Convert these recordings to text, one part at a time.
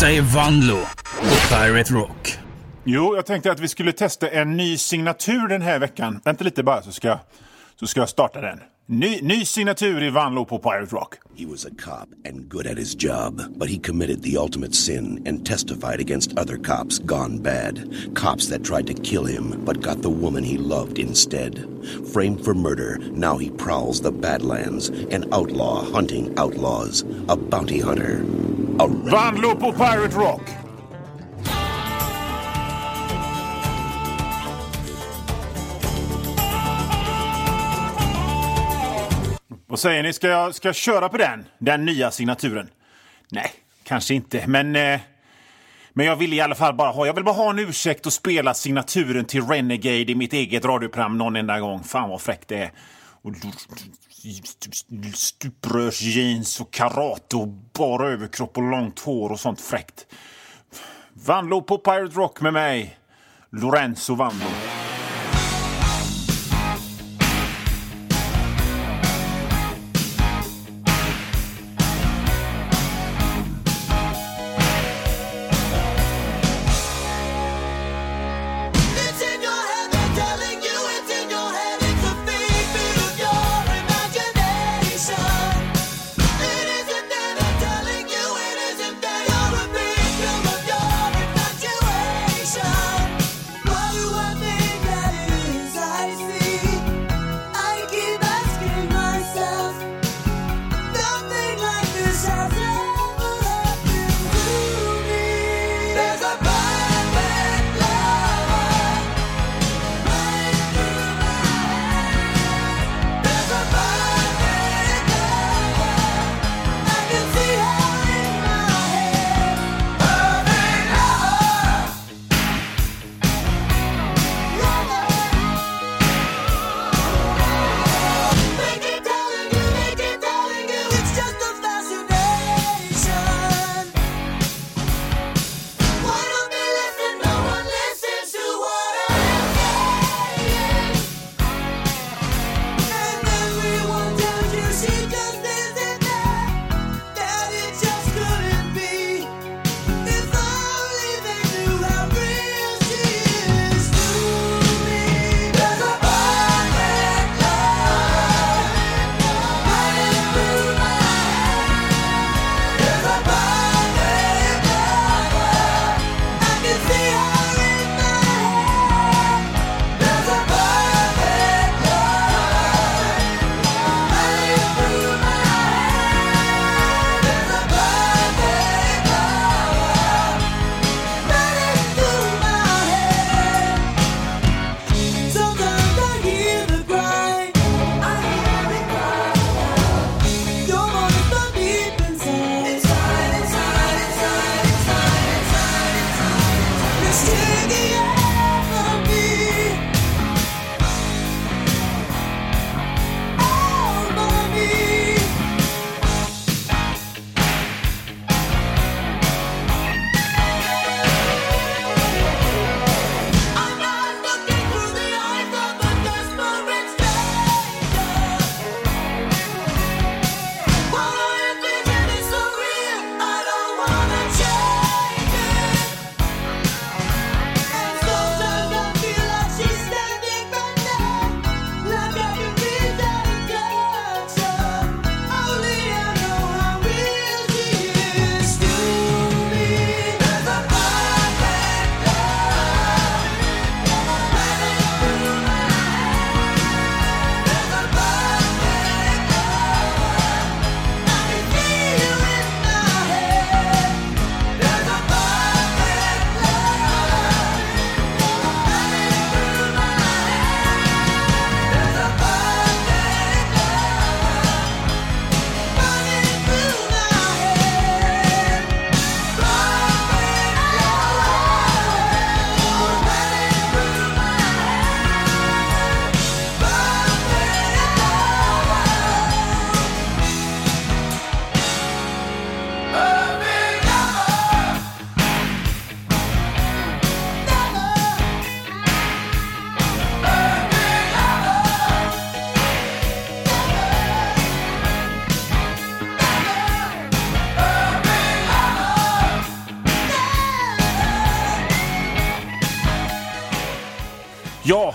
Detta är Vanlo på Pirate Rock. Jo, jag tänkte att vi skulle testa en ny signatur den här veckan. Vänta lite bara så ska jag starta den. Ny signatur i Vanlo på Pirate Rock. He was a cop and good at his job, but he committed the ultimate sin and testified against other cops gone bad. Cops that tried to kill him, but got the woman he loved instead. Framed for murder, now he prowls the Badlands, an outlaw hunting outlaws, a bounty hunter. Vanlo på Pirate Rock. Vad säger ni? Ska jag köra på den nya signaturen? Nej, kanske inte. Men jag vill i alla fall bara ha en ursäkt att spela signaturen till Renegade i mitt eget radioprogram någon enda gång. Fan vad fräckt det är. Och stuprörsjeans och karate och bara överkropp och långt hår och sånt fräckt. Vanlo på Pirate Rock med mig, Lorenzo Vanlo.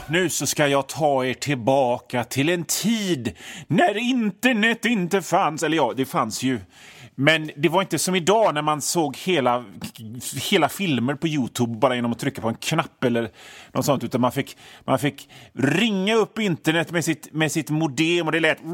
nu så ska jag ta er tillbaka till en tid när internet inte fanns. Eller ja, det fanns ju. Men det var inte som idag när man såg hela filmer på YouTube bara genom att trycka på en knapp eller något sånt. Utan man fick ringa upp internet med sitt modem och det lät...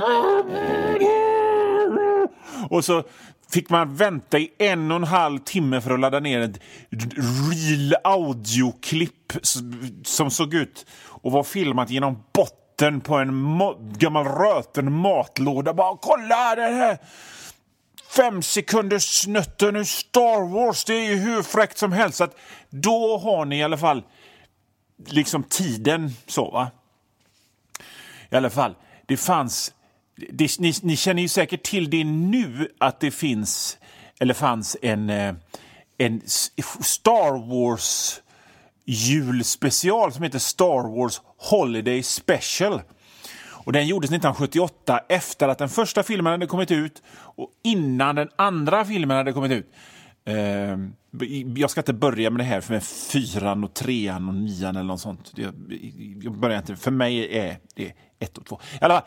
Och så fick man vänta i 1,5 timme för att ladda ner ett real audioklipp som såg ut och var filmat genom botten på en gammal röten matlåda. Bara kolla det här 5 sekunders snutten ur Star Wars, det är ju hur fräckt som helst. Så att då har ni i alla fall liksom tiden så, va? I alla fall, det fanns... Ni känner ju säkert till det nu att det fanns en Star Wars julspecial som heter Star Wars Holiday Special. Och den gjordes 1978 efter att den första filmen hade kommit ut och innan den andra filmen hade kommit ut. Jag ska inte börja med det här med 4:an och 3:an och 9:an eller något sånt. Jag börjar inte. För mig är det 1 och 2. I alla fall.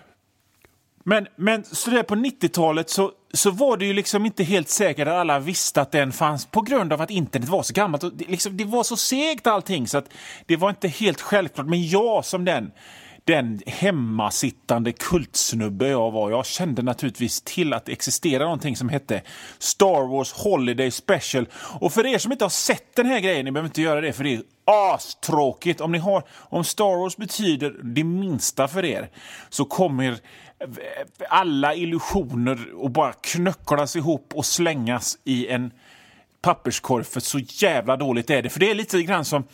Men så där på 90-talet så var det ju liksom inte helt säkert att alla visste att den fanns på grund av att internet var så gammalt. Och det var så segt allting så att det var inte helt självklart. Men jag som den hemmasittande kultsnubbe jag kände naturligtvis till att det existerar någonting som hette Star Wars Holiday Special. Och för er som inte har sett den här grejen, ni behöver inte göra det för det är astråkigt. Om Star Wars betyder det minsta för er så kommer alla illusioner och bara knöcklas ihop och slängas i en papperskorg, för så jävla dåligt är det. För det är lite grann som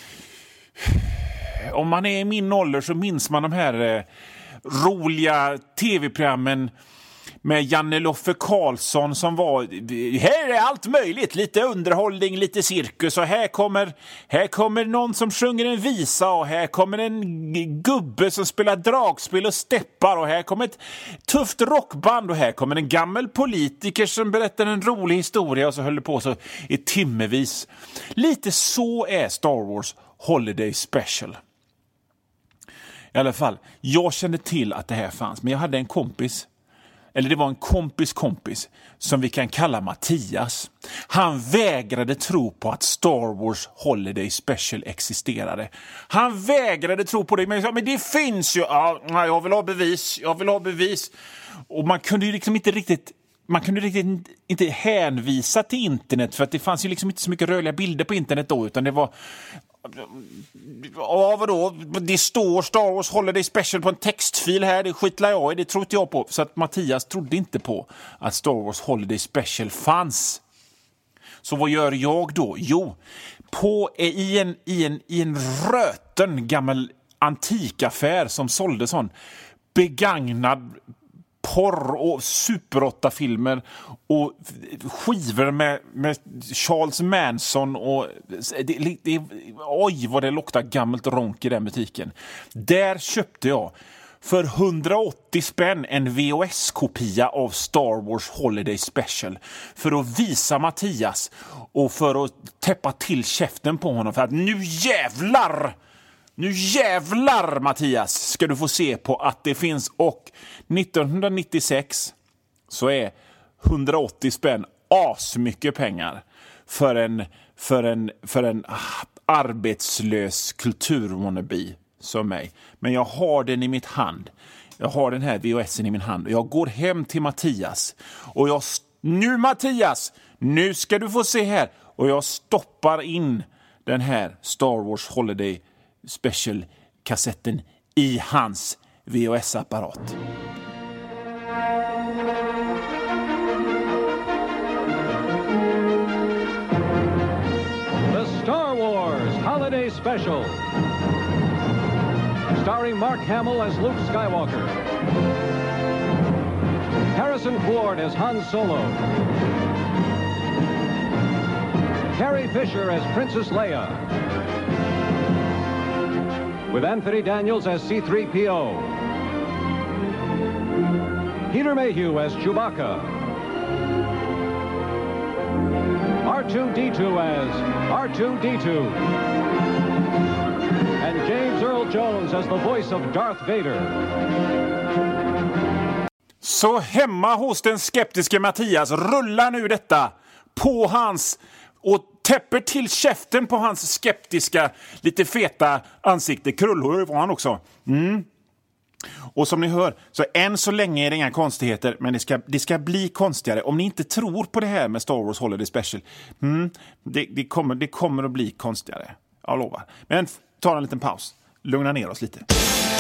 om man är i min ålder så minns man de här roliga tv-programmen med Janne Loffe Karlsson som var här är allt möjligt, lite underhållning, lite cirkus och här kommer någon som sjunger en visa och här kommer en gubbe som spelar dragspel och steppar och här kommer ett tufft rockband och här kommer en gammal politiker som berättar en rolig historia och så höll det på så i timmevis. Lite så är Star Wars Holiday Special. I alla fall, jag kände till att det här fanns, men jag hade en kompis. Eller det var en kompis som vi kan kalla Mattias. Han vägrade tro på att Star Wars Holiday Special existerade. Han vägrade tro på det, men sa, men det finns ju. Ja, jag vill ha bevis. Och man kunde ju liksom inte riktigt hänvisa till internet för att det fanns ju liksom inte så mycket rörliga bilder på internet då, utan det var vadå? Det står Star Wars Holiday Special på en textfil här, det skitlar jag i, det tror inte jag på. Så att Mattias trodde inte på att Star Wars Holiday Special fanns. Så vad gör jag då? Jo, i en röten gammal antikaffär som sålde sån begagnad porr och Super 8-filmer och skivor med Charles Manson och oj vad det luktar gammalt ronk i den butiken. Där köpte jag för 180 spänn en VHS-kopia av Star Wars Holiday Special för att visa Mattias och för att täppa till käften på honom för att nu jävlar Mattias ska du få se på att det finns. Och 1996 så är 180 spänn asmycket pengar för en arbetslös kulturmonobi som mig. Men jag har den i mitt hand. Jag har den här VHSen i min hand och jag går hem till Mattias och nu Mattias, nu ska du få se här, och jag stoppar in den här Star Wars Holiday Special-kassetten i hans VHS-apparat. The Star Wars Holiday Special. Starring Mark Hamill as Luke Skywalker. Harrison Ford as Han Solo. Carrie Fisher as Princess Leia. With Anthony Daniels as C-3PO. Peter Mayhew as Chewbacca. R2-D2 as R2-D2. And James Earl Earl Jones as the voice of Darth Vader. Så hemma hos den skeptiska Mattias rullar nu detta på hans och täpper till käften på hans skeptiska, lite feta ansikte. Krullhår var han också. Och som ni hör, så än så länge är det inga konstigheter, men det ska bli konstigare. Om ni inte tror på det här med Star Wars Holiday Special, det kommer att bli konstigare. Jag lovar. Men ta en liten paus. Lugna ner oss lite.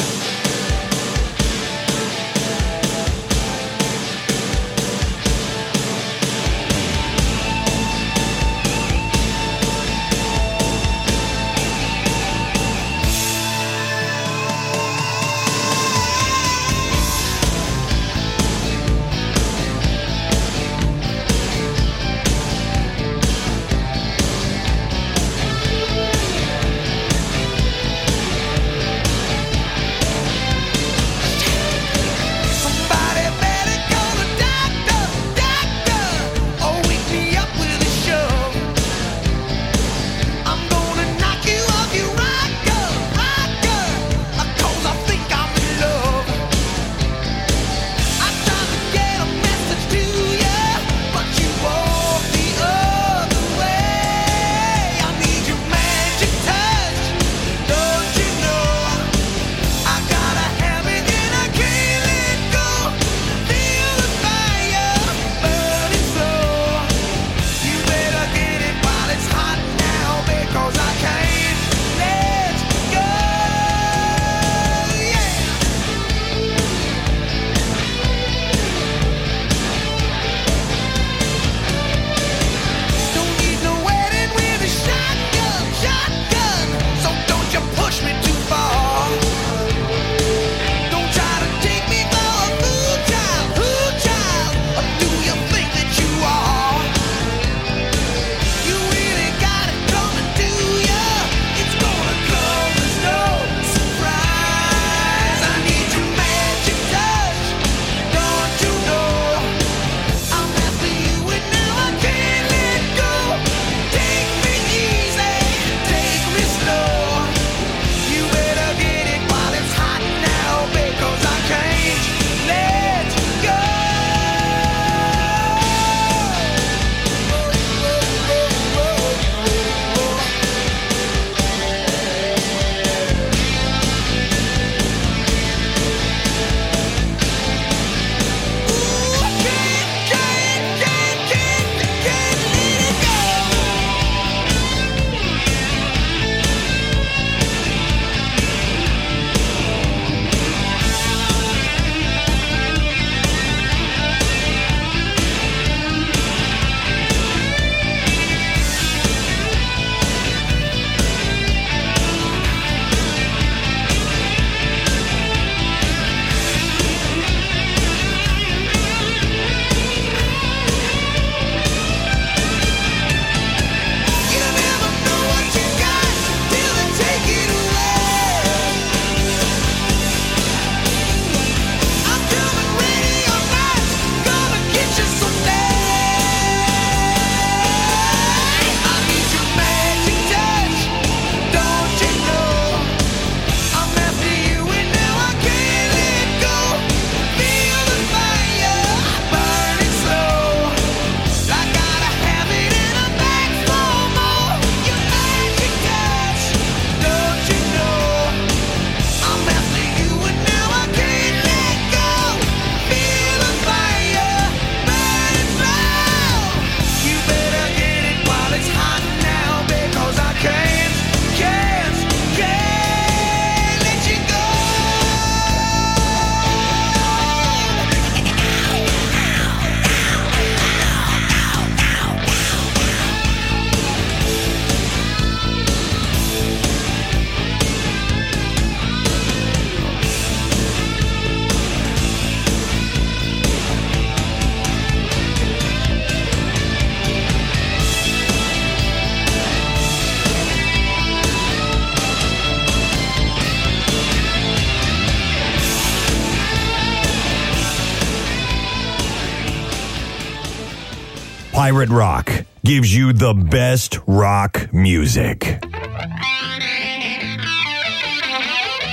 Pirate Rock gives you the best rock music.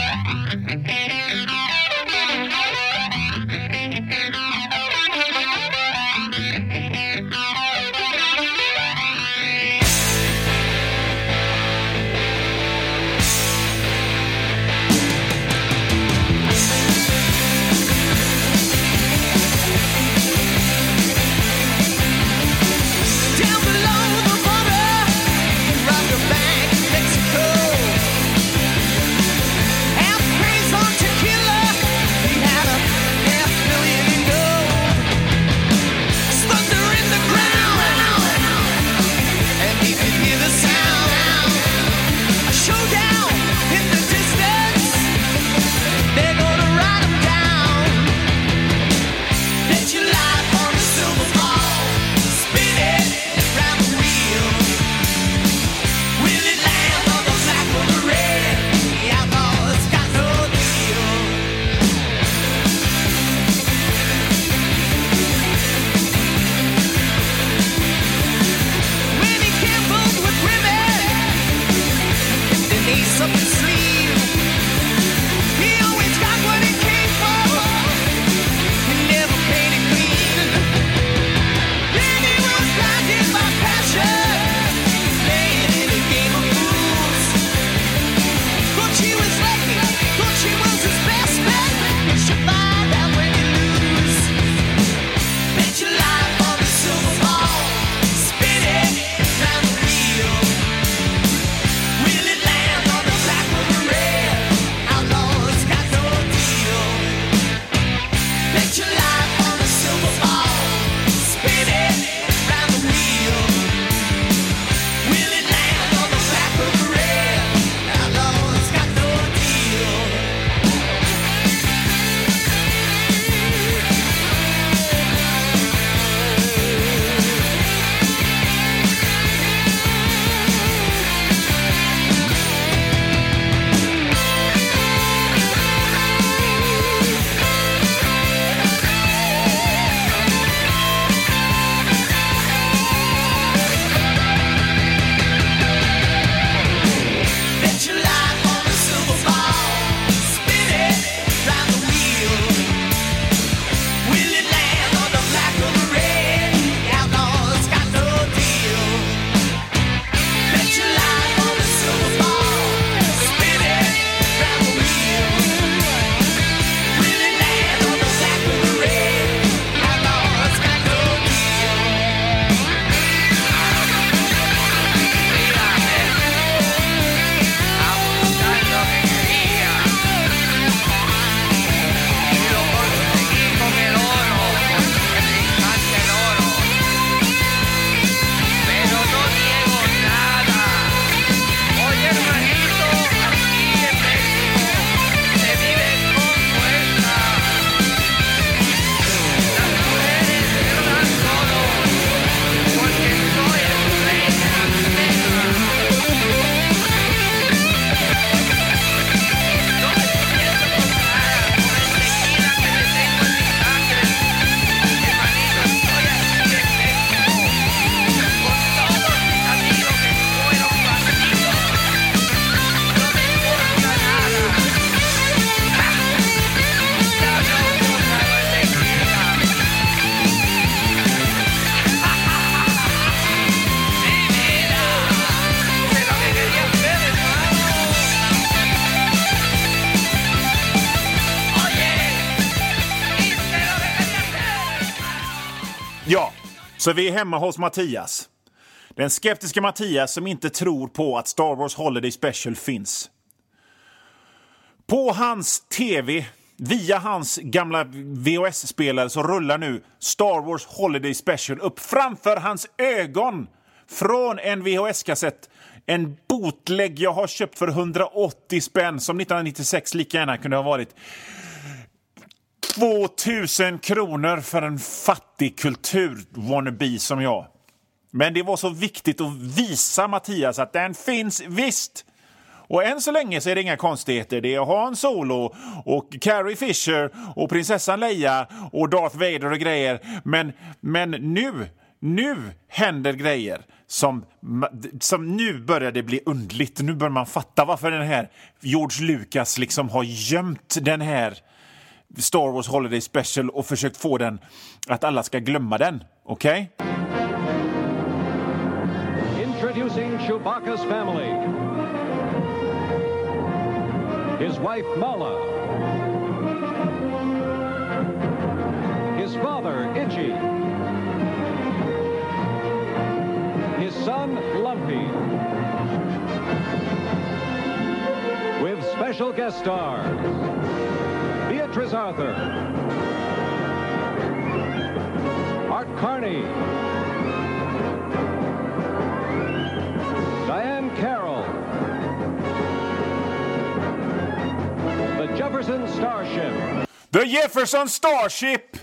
Ja, så vi är hemma hos Mattias. Den skeptiska Mattias som inte tror på att Star Wars Holiday Special finns. På hans tv, via hans gamla VHS-spelare, så rullar nu Star Wars Holiday Special upp framför hans ögon från en VHS-kassett. En bootleg jag har köpt för 180 spänn som 1996 lika gärna kunde ha varit 2000 kronor för en fattig kultur-wannabe som jag. Men det var så viktigt att visa Mattias att den finns visst. Och än så länge så är det inga konstigheter. Det är Han Solo och Carrie Fisher och prinsessan Leia och Darth Vader och grejer. Men nu händer grejer som nu börjar det bli undligt. Nu börjar man fatta varför den här George Lucas liksom har gömt den här Star Wars Holiday Special och försökt få den att alla ska glömma den. Okej? Introducing Chewbacca's family. His wife Mala. His father Itchy. His son Lumpy. With special guest stars Beatrice Arthur, Art Carney, Diane Carroll, the Jefferson Starship. The Jefferson Starship!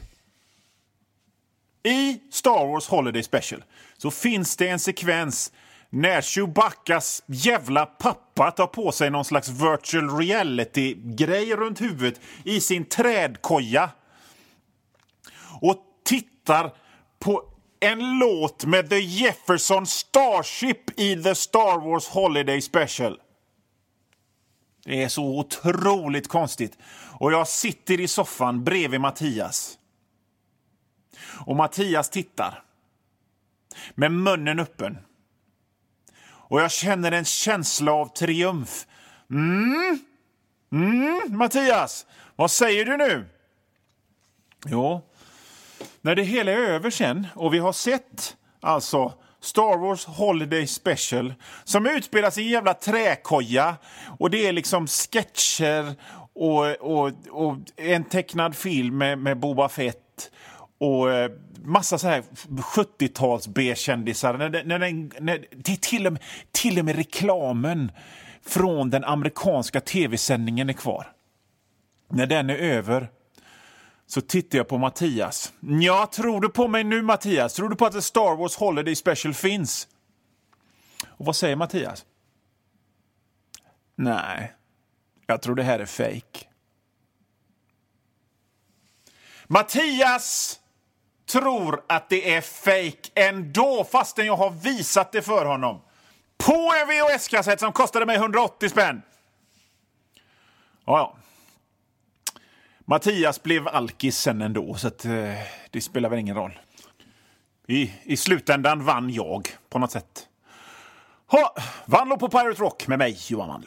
I Star Wars Holiday Special så finns det en sekvens när Chewbaccas jävla pappa tar på sig någon slags virtual reality-grej runt huvudet i sin trädkoja och tittar på en låt med The Jefferson Starship i The Star Wars Holiday Special. Det är så otroligt konstigt. Och jag sitter i soffan bredvid Mattias. Och Mattias tittar med munnen öppen. Och jag känner en känsla av triumf. Mattias, vad säger du nu? Jo, när det hela är över sen och vi har sett alltså Star Wars Holiday Special som utspelas i en jävla träkoja och det är liksom sketcher och en tecknad film med Boba Fett och massa så här 70-tals B-kändisar. Det är till och med reklamen från den amerikanska tv-sändningen är kvar. När den är över så tittar jag på Mattias. Ja, tror du på mig nu, Mattias? Tror du på att The Star Wars Holiday Special finns? Och vad säger Mattias? Nej, jag tror det här är fake. Mattias tror att det är fake ändå, fastän jag har visat det för honom. På en VHS-kassett som kostade mig 180 spänn. Ja. Mattias blev alkis sen ändå, så att, det spelar väl ingen roll. I slutändan vann jag på något sätt. Vann på Pirate Rock med mig, Johan Mandel.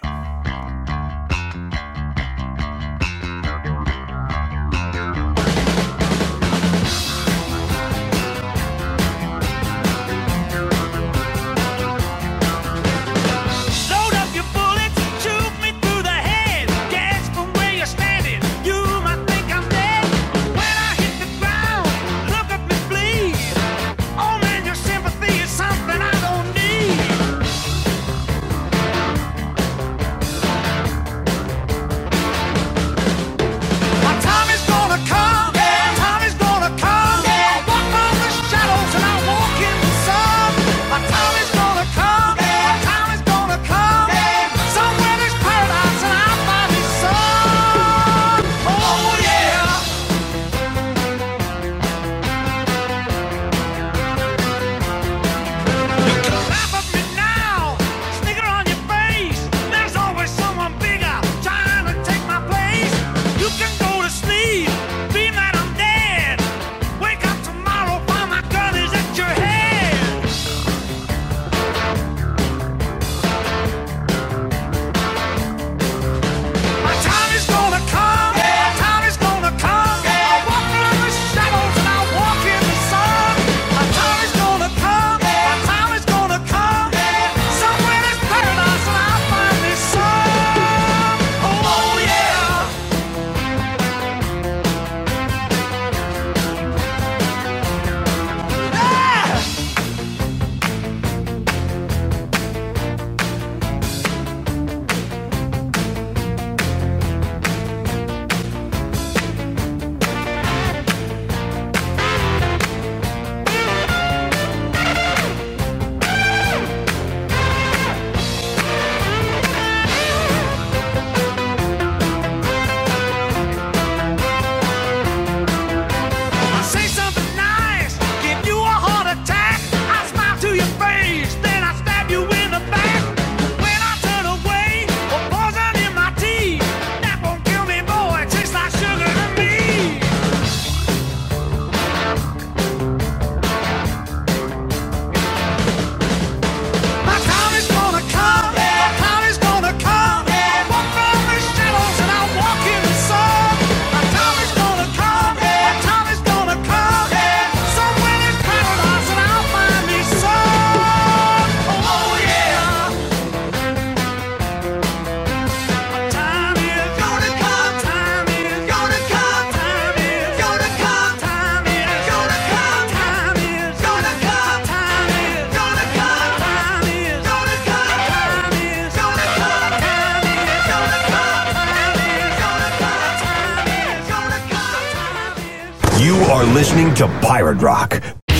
You are listening to Pirate Rock.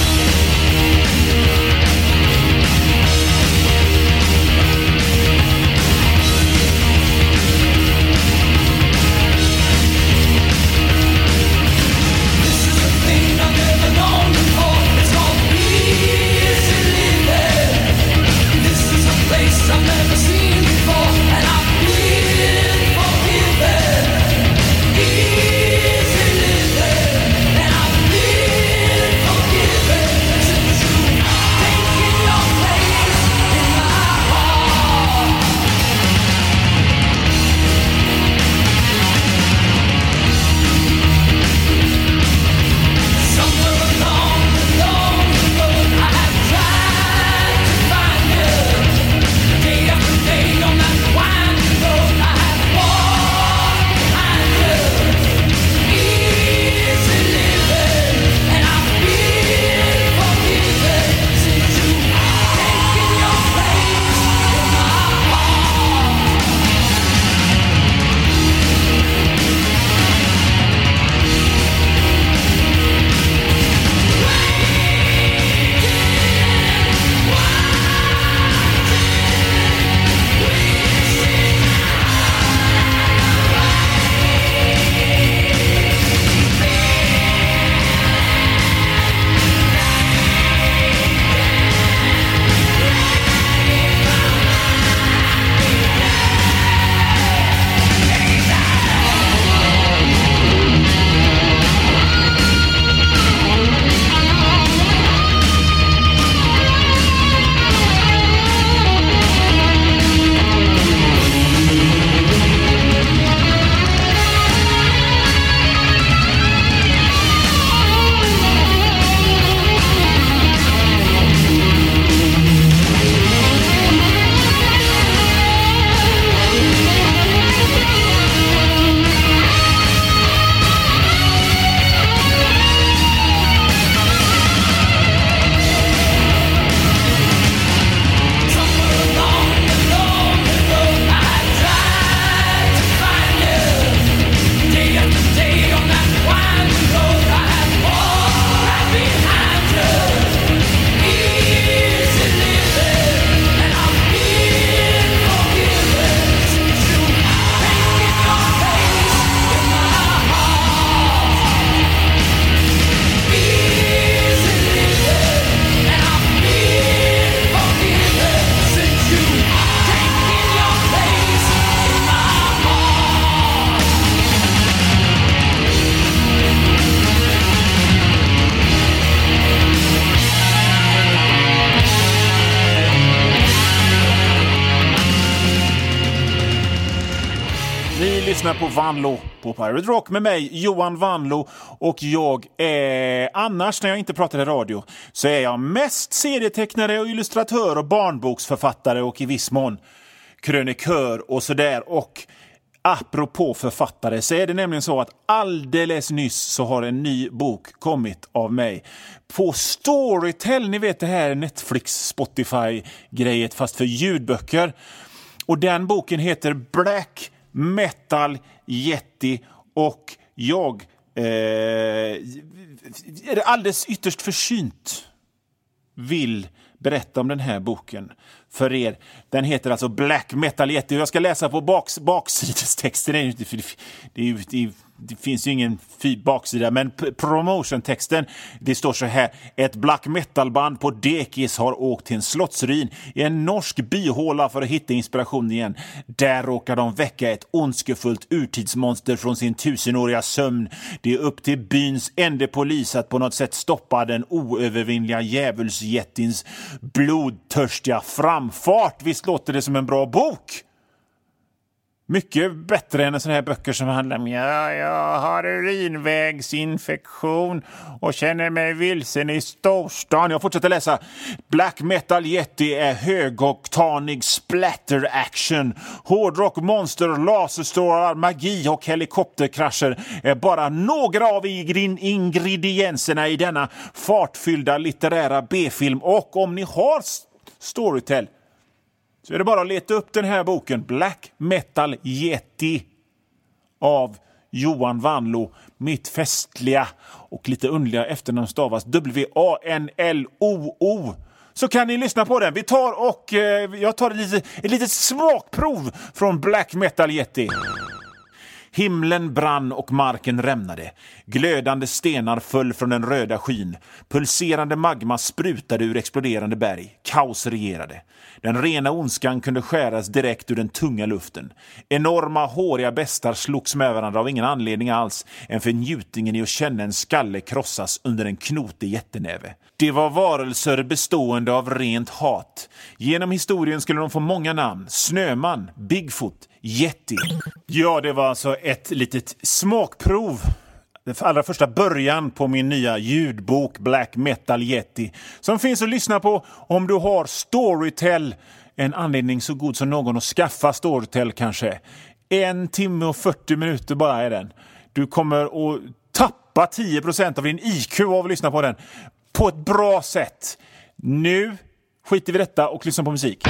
På Vanlo på Pirate Rock med mig, Johan Vanlo, och jag är annars, när jag inte pratar i radio, så är jag mest serietecknare och illustratör och barnboksförfattare och i viss mån krönikör och sådär. Och apropå författare så är det nämligen så att alldeles nyss så har en ny bok kommit av mig på Storytel, ni vet det här Netflix, Spotify-grejet fast för ljudböcker. Och den boken heter Black Metal Yeti och jag är alldeles ytterst försynt vill berätta om den här boken för er. Den heter alltså Black Metal Yeti och jag ska läsa på baksidestexten. Det finns ju ingen baksida, men promotion-texten, det står så här: ett black metal-band på dekis har åkt till en slottsruin i en norsk byhåla för att hitta inspiration igen. Där råkar de väcka ett ondskefullt urtidsmonster från sin 1000-åriga sömn. Det är upp till byns enda polis att på något sätt stoppa den oövervinnliga djävulsjättins blodtörstiga framfart. Visst låter det som en bra bok? Mycket bättre än såna här böcker som handlar om jag har urinvägsinfektion och känner mig vilsen i storstan. Jag fortsätter läsa. Black Metal Yeti är högoktanig splatter action. Hårdrock, monster, laserstrålar, magi och helikopterkrascher är bara några av ingredienserna i denna fartfyllda litterära B-film. Och om ni har Storytel så är det bara att leta upp den här boken Black Metal Yeti av Johan Vanlo. Mitt festliga och lite underliga efternamn stavas W-A-N-L-O-O. Så kan ni lyssna på den. Vi tar och jag tar ett litet smakprov från Black Metal Yeti. Himlen brann och marken rämnade. Glödande stenar föll från den röda skyn. Pulserande magma sprutade ur exploderande berg. Kaos regerade. Den rena ondskan kunde skäras direkt ur den tunga luften. Enorma, håriga bestar slogs med varandra av ingen anledning alls än för njutningen i att känna en skalle krossas under en knotig jättenäve. Det var varelser bestående av rent hat. Genom historien skulle de få många namn. Snöman, Bigfoot, Yeti. Ja, det var alltså ett litet smakprov. Den allra första början på min nya ljudbok Black Metal Yeti. Som finns att lyssna på om du har Storytel. En anledning så god som någon att skaffa Storytel kanske. 1 timme och 40 minuter bara är den. Du kommer att tappa 10% av din IQ av att lyssna på den. På ett bra sätt. Nu skiter vi detta och lyssnar på musik.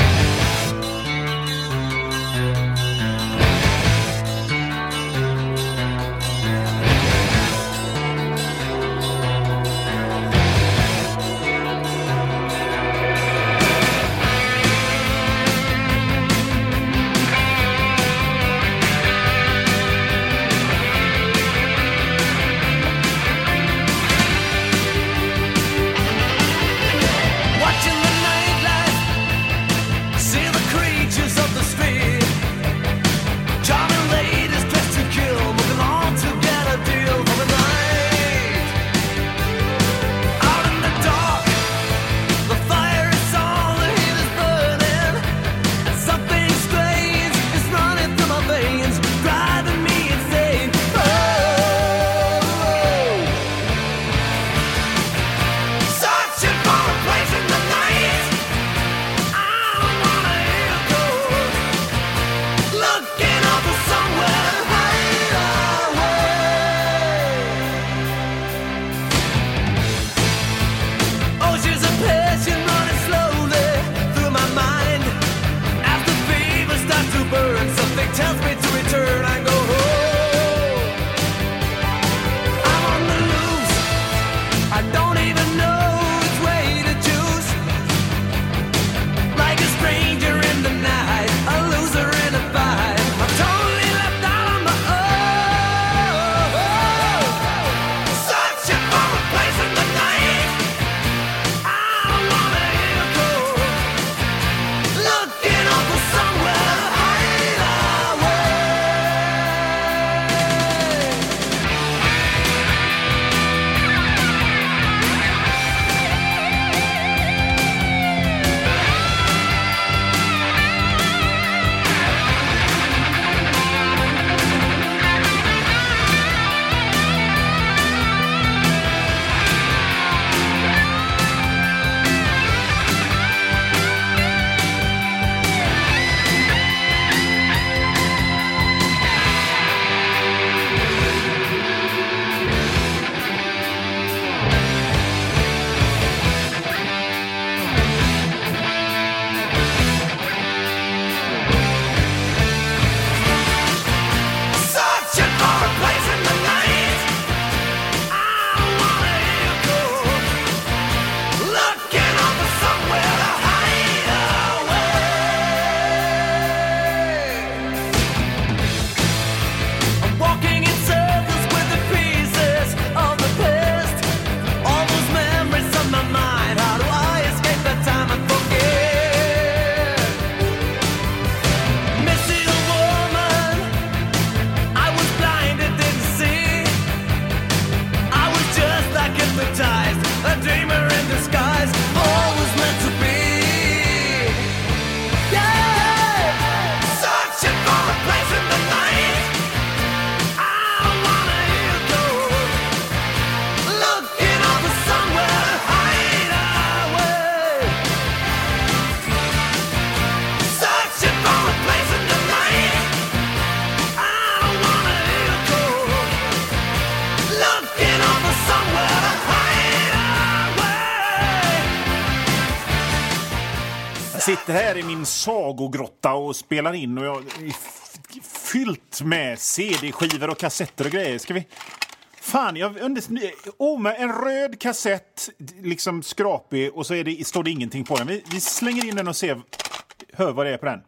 sitter här i min sagogrotta och spelar in och jag är fyllt med CD-skivor och kassetter och grejer. Ska vi... Fan, med en röd kassett, liksom skrapig, och så står det ingenting på den. Vi slänger in den och hör vad det är på den.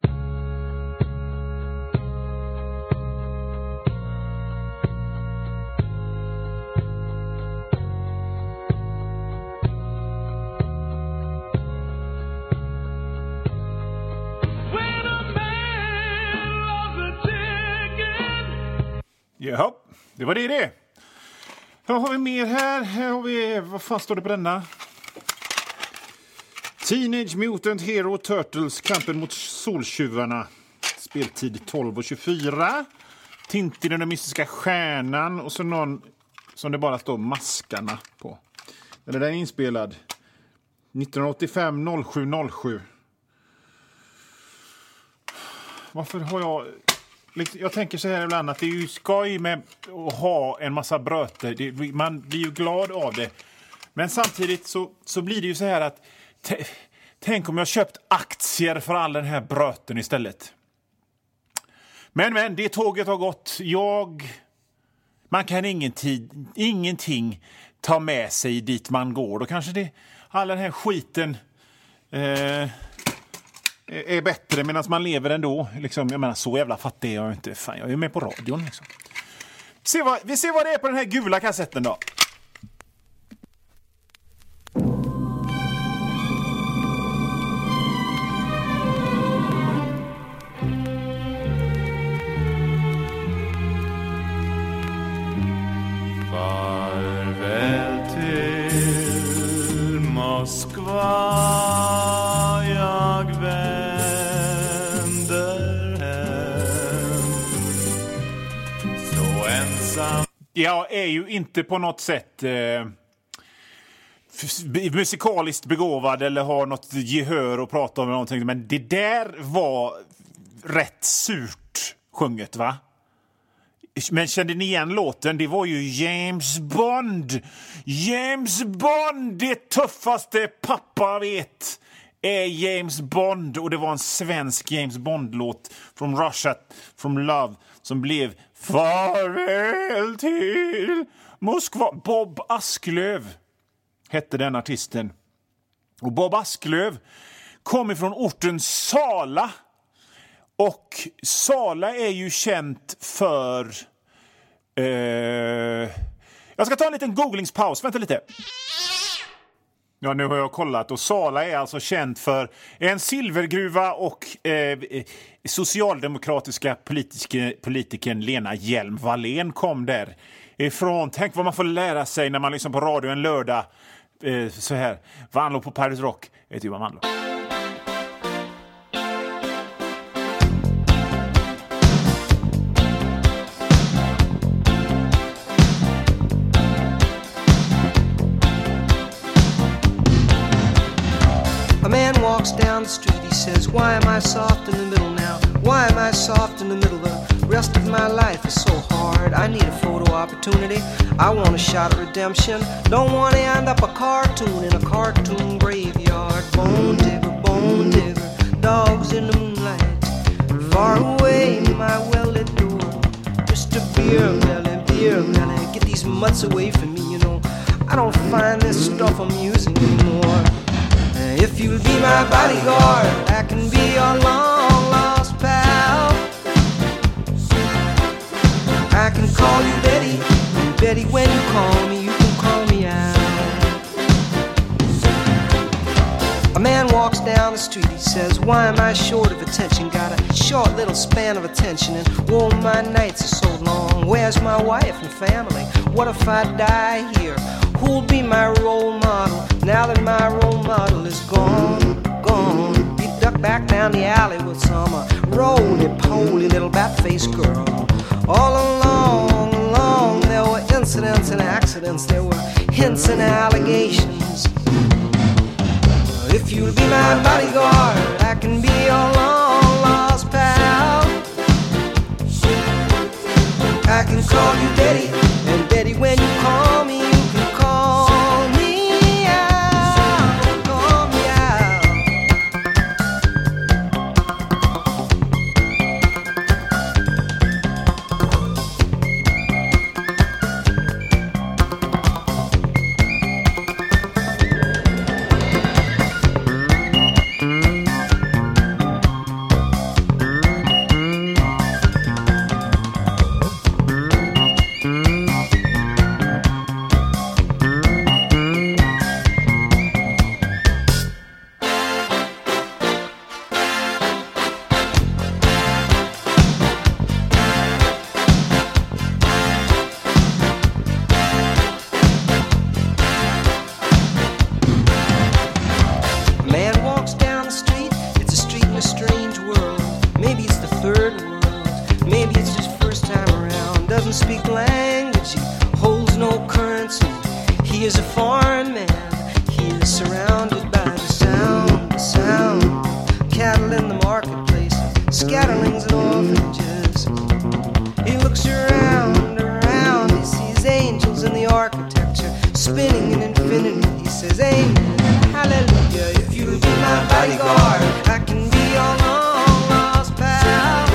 Ja, det var det. Vad har vi mer här? Här har vi... Vad fan står det på denna? Teenage Mutant Hero Turtles, kampen mot soltjuvarna. Speltid 12:24. Tintin och den mystiska stjärnan. Och så någon som det bara står maskarna på. Den är inspelad 1985-07-07. Varför har jag... Jag tänker så här ibland att det är ju skoj med att ha en massa bröter. Man blir ju glad av det. Men samtidigt så blir det ju så här att... Tänk om jag köpt aktier för all den här bröten istället. Men det tåget har gått. Man kan ingenting ta med sig dit man går. Då kanske all den här skiten... är bättre medan man lever ändå. Liksom, jag menar, så jävla fattig är jag inte. Fan, jag är med på radion. Liksom. Vi ser vad det är på den här gula kassetten då. Farväl till Moskva. Jag är ju inte på något sätt musikaliskt begåvad eller har något gehör att prata om eller någonting. Men det där var rätt surt sjunget, va? Men kände ni igen låten? Det var ju James Bond. James Bond, det tuffaste pappa vet är James Bond. Och det var en svensk James Bond-låt från Russia, from Love, som blev Farväl till Moskva. Bob Asklöv hette den artisten. Och Bob Asklöv kom ifrån orten Sala. Och Sala är ju känt för... Jag ska ta en liten googlingspaus. Vänta lite. Ja, nu har jag kollat. Och Sala är alltså känt för en silvergruva och socialdemokratiska politikern Lena Hjelm-Wallén kom där ifrån. Tänk vad man får lära sig när man lyssnar på radio en lördag. Så här. Vanlo på Pirate Rock. Vet du vad Vanlo? Walks down the street, he says, why am I soft in the middle now? Why am I soft in the middle? The rest of my life is so hard. I need a photo opportunity. I want a shot at redemption. Don't want to end up a cartoon in a cartoon graveyard. Bone digger, dogs in the moonlight. Far away, my well-lit door. Mr. Beer Melly, get these mutts away from me, you know. I don't find this stuff amusing anymore. If you'll be my bodyguard, I can be your long-lost pal. I can call you Betty, and Betty, when you call me, you can call me out. A man walks down the street, he says, why am I short of attention? Got a short little span of attention, and whoa, my nights are so long. Where's my wife and family? What if I die here? Who'll be my role model now that my role model is gone? He ducked back down the alley with some roly-poly little bat-faced girl. All along, there were incidents and accidents. There were hints and allegations. If you'll be my bodyguard, I can be your long-lost pal. I can call you Betty, and Betty, when you call me, you can call me out, call me out. He is a foreign man. He is surrounded by the sound. Cattle in the marketplace, scatterlings and orphanages. He looks around, he sees angels in the architecture, spinning in infinity. He says, amen, hallelujah. If you'll be my bodyguard, I can be your long lost pal.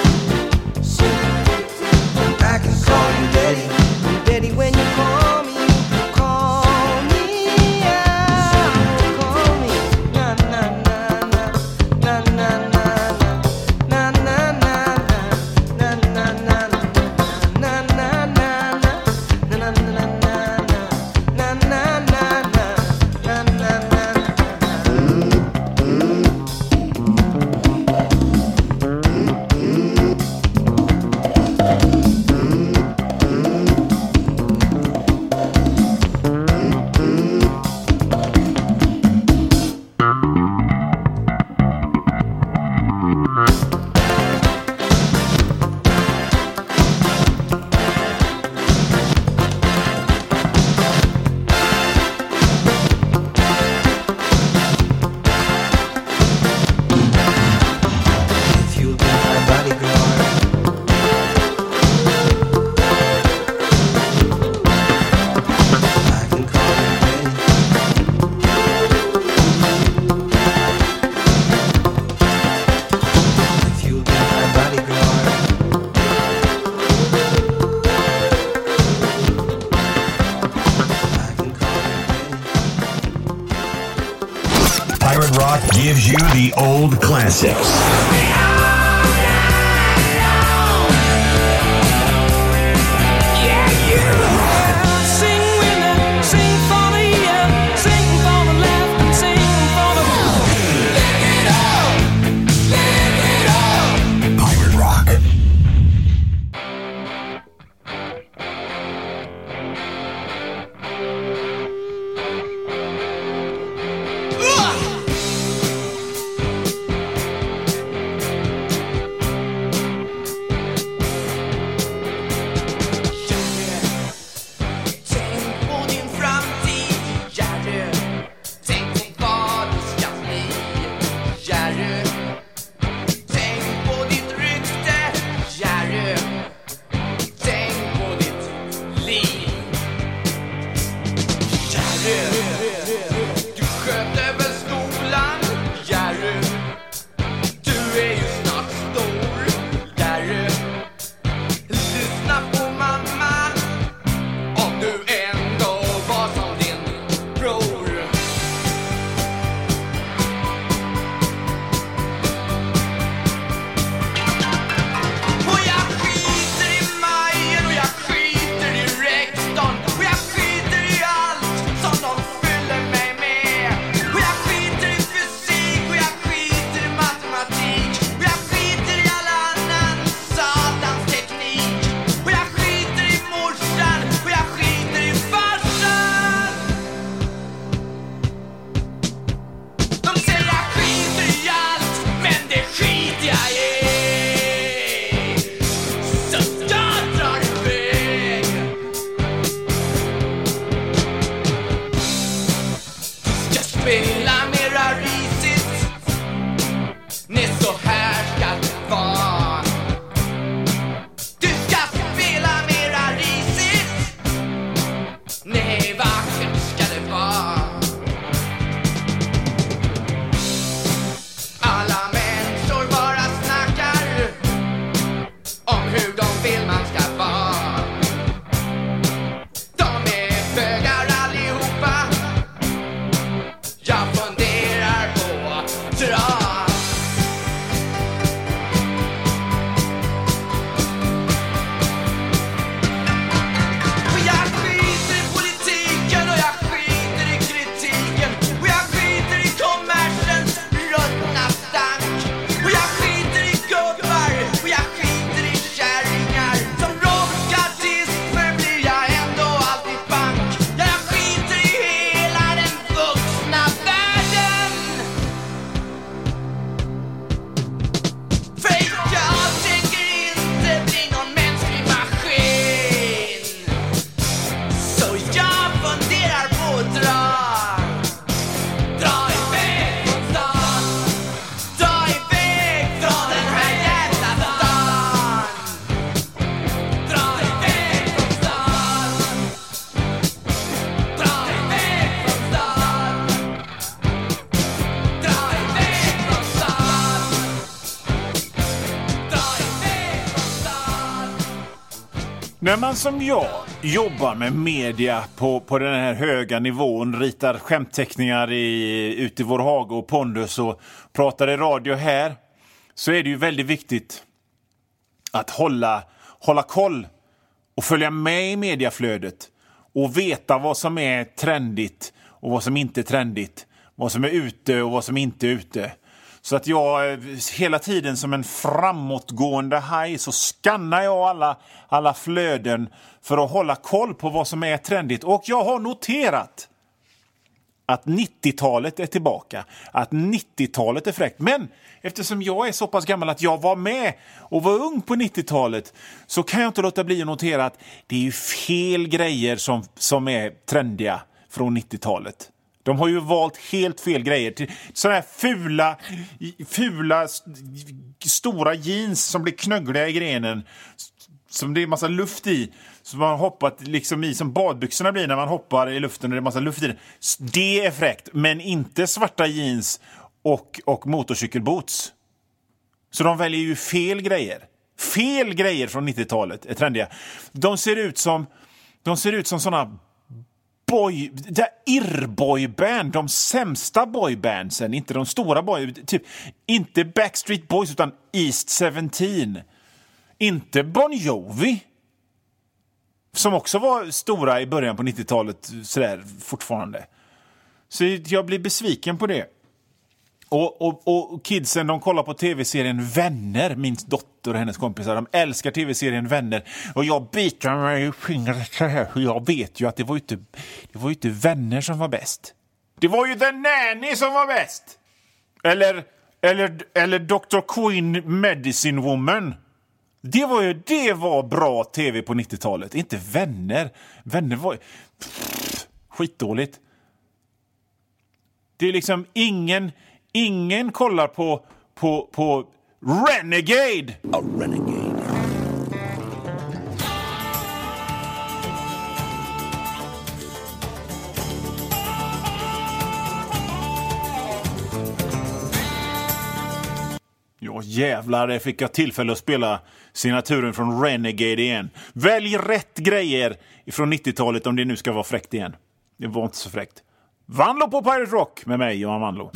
I can call you Daddy, and Daddy, when you call me, you call me out. Call me, na na na na na na na na na na na na na Pirate Rock gives you the old classics. Jag funderar När man som jag jobbar med media på den här höga nivån, ritar skämtteckningar ute i vår hage och pondus och pratar i radio här, så är det ju väldigt viktigt att hålla koll och följa med i mediaflödet och veta vad som är trendigt och vad som inte är trendigt, vad som är ute och vad som inte är ute. Så att jag hela tiden som en framåtgående haj så skannar jag alla flöden för att hålla koll på vad som är trendigt. Och jag har noterat att 90-talet är tillbaka. Att 90-talet är fräckt. Men eftersom jag är så pass gammal att jag var med och var ung på 90-talet så kan jag inte låta bli att notera att det är ju fel grejer som är trendiga från 90-talet. De har ju valt helt fel grejer. Sådana här fula stora jeans som blir knöggliga i grenen. Som det är massa luft i. Som man hoppat liksom i, som badbyxorna blir när man hoppar i luften och det är massa luft i den. Det är fräckt, men inte svarta jeans och motorcykelboots. Så de väljer ju fel grejer. Fel grejer från 90-talet är trendiga. De ser ut som såna irrboyband, de sämsta boybandsen, inte de stora typ inte Backstreet Boys utan East 17. Inte Bon Jovi, som också var stora i början på 90-talet sådär fortfarande. Så jag blir besviken på det. Och kidsen, de kollar på tv-serien Vänner, min dotter och hennes kompisar. De älskar tv-serien Vänner. Och jag biter mig i fingret så här. För jag vet ju att det var ju inte Vänner som var bäst. Det var ju The Nanny som var bäst. Eller Dr. Quinn Medicine Woman. Det var bra tv på 90-talet. Inte Vänner. Vänner var skitdåligt. Det är liksom ingen kollar på Renegade. A renegade. Ja jävlar, det fick jag tillfälle att spela signaturen från Renegade igen. Välj rätt grejer från 90-talet om det nu ska vara fräckt igen. Det var inte så fräckt. Vanlo på Pirate Rock med mig, Johan Vanlo.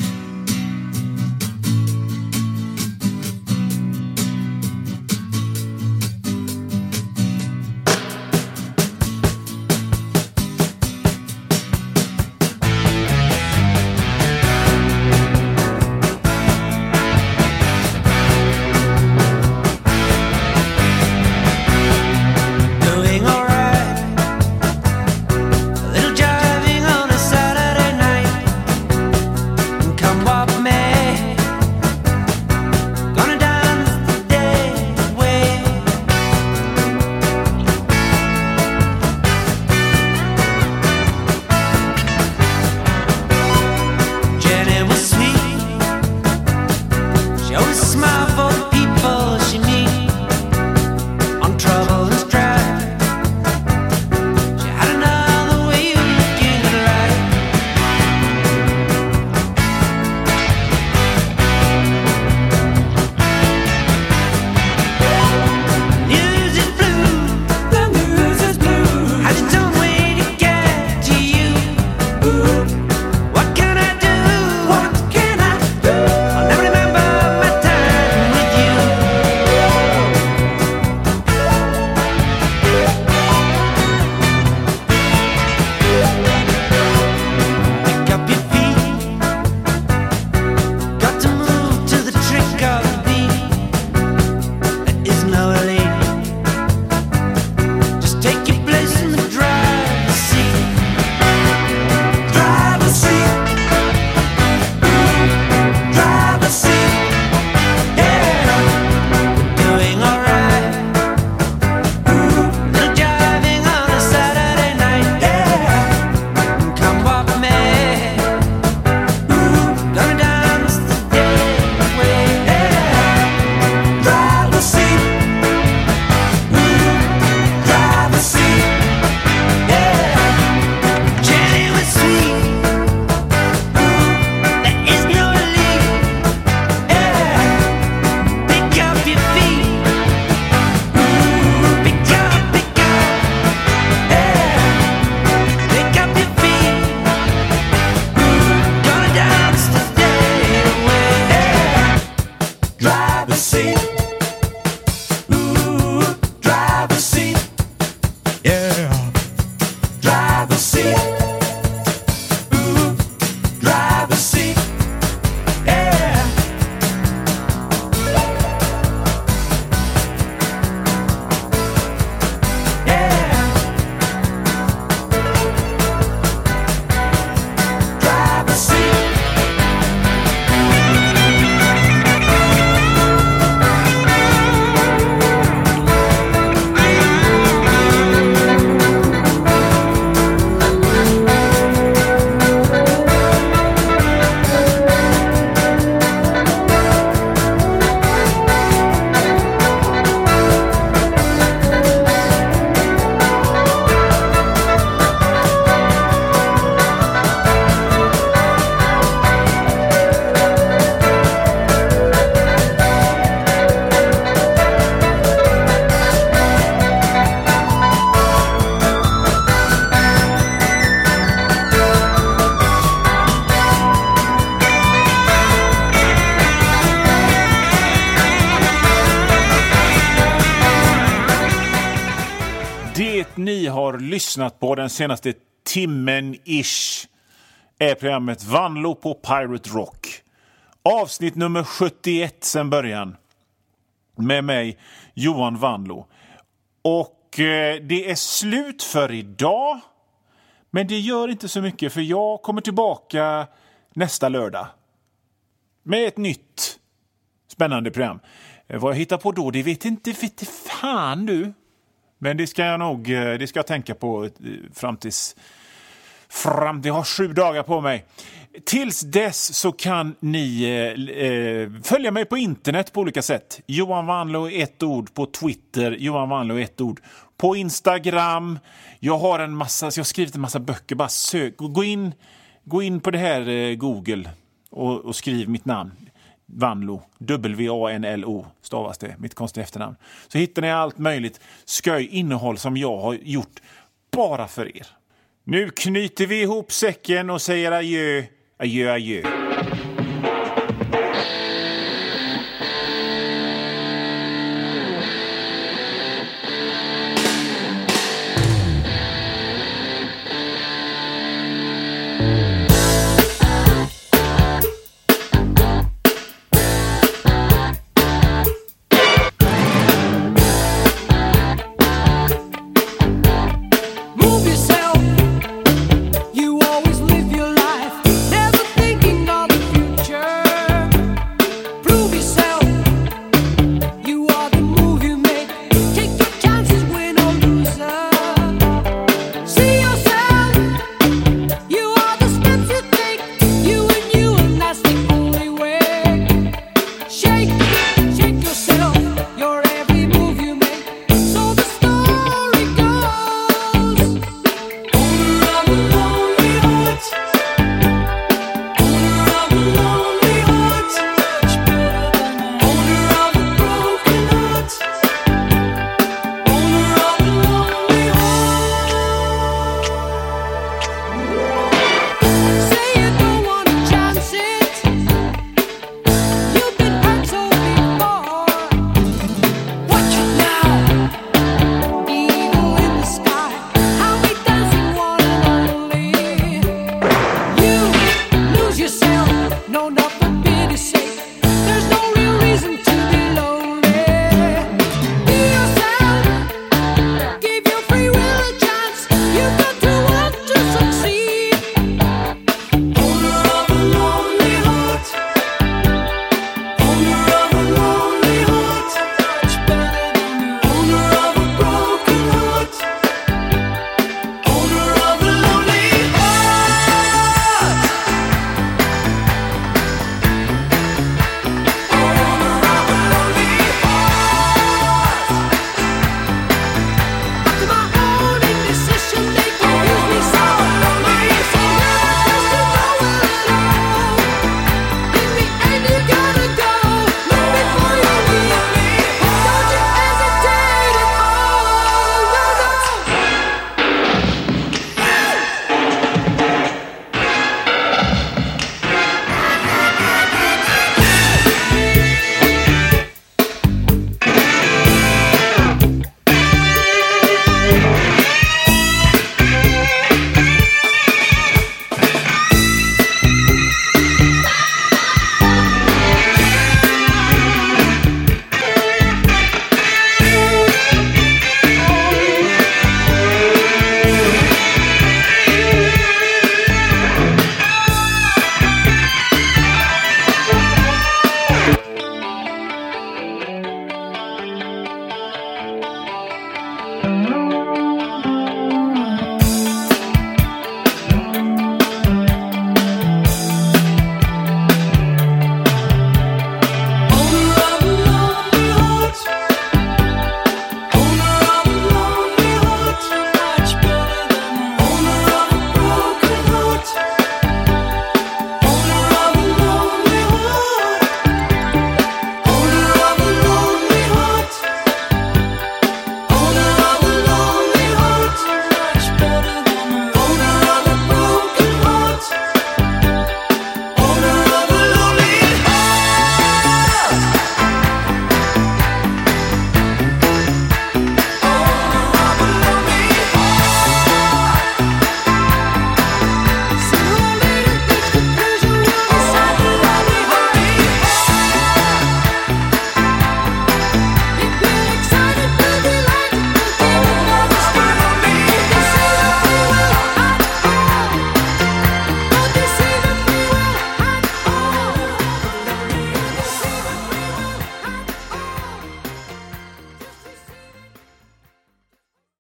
lyssnat på den senaste timmen-ish är programmet Vanlo på Pirate Rock. Avsnitt nummer 71 sedan början. Med mig, Johan Vanlo. Och det är slut för idag. Men det gör inte så mycket, för jag kommer tillbaka nästa lördag. Med ett nytt spännande program. Vad jag hittar på då, det vet inte fan du. Men det ska jag tänka på fram till jag har 7 dagar på mig. Tills dess så kan ni följa mig på internet på olika sätt. Johan Vanlo i ett ord på Twitter, Johan Vanlo i ett ord på Instagram. Jag har skrivit en massa böcker, bara sök. Gå in på det här Google och skriv mitt namn. Vanlo, W-A-N-L-O stavas det, mitt konstiga efternamn. Så hittar ni allt möjligt skoj innehåll som jag har gjort bara för er. Nu knyter vi ihop säcken och säger adjö, adjö, adjö.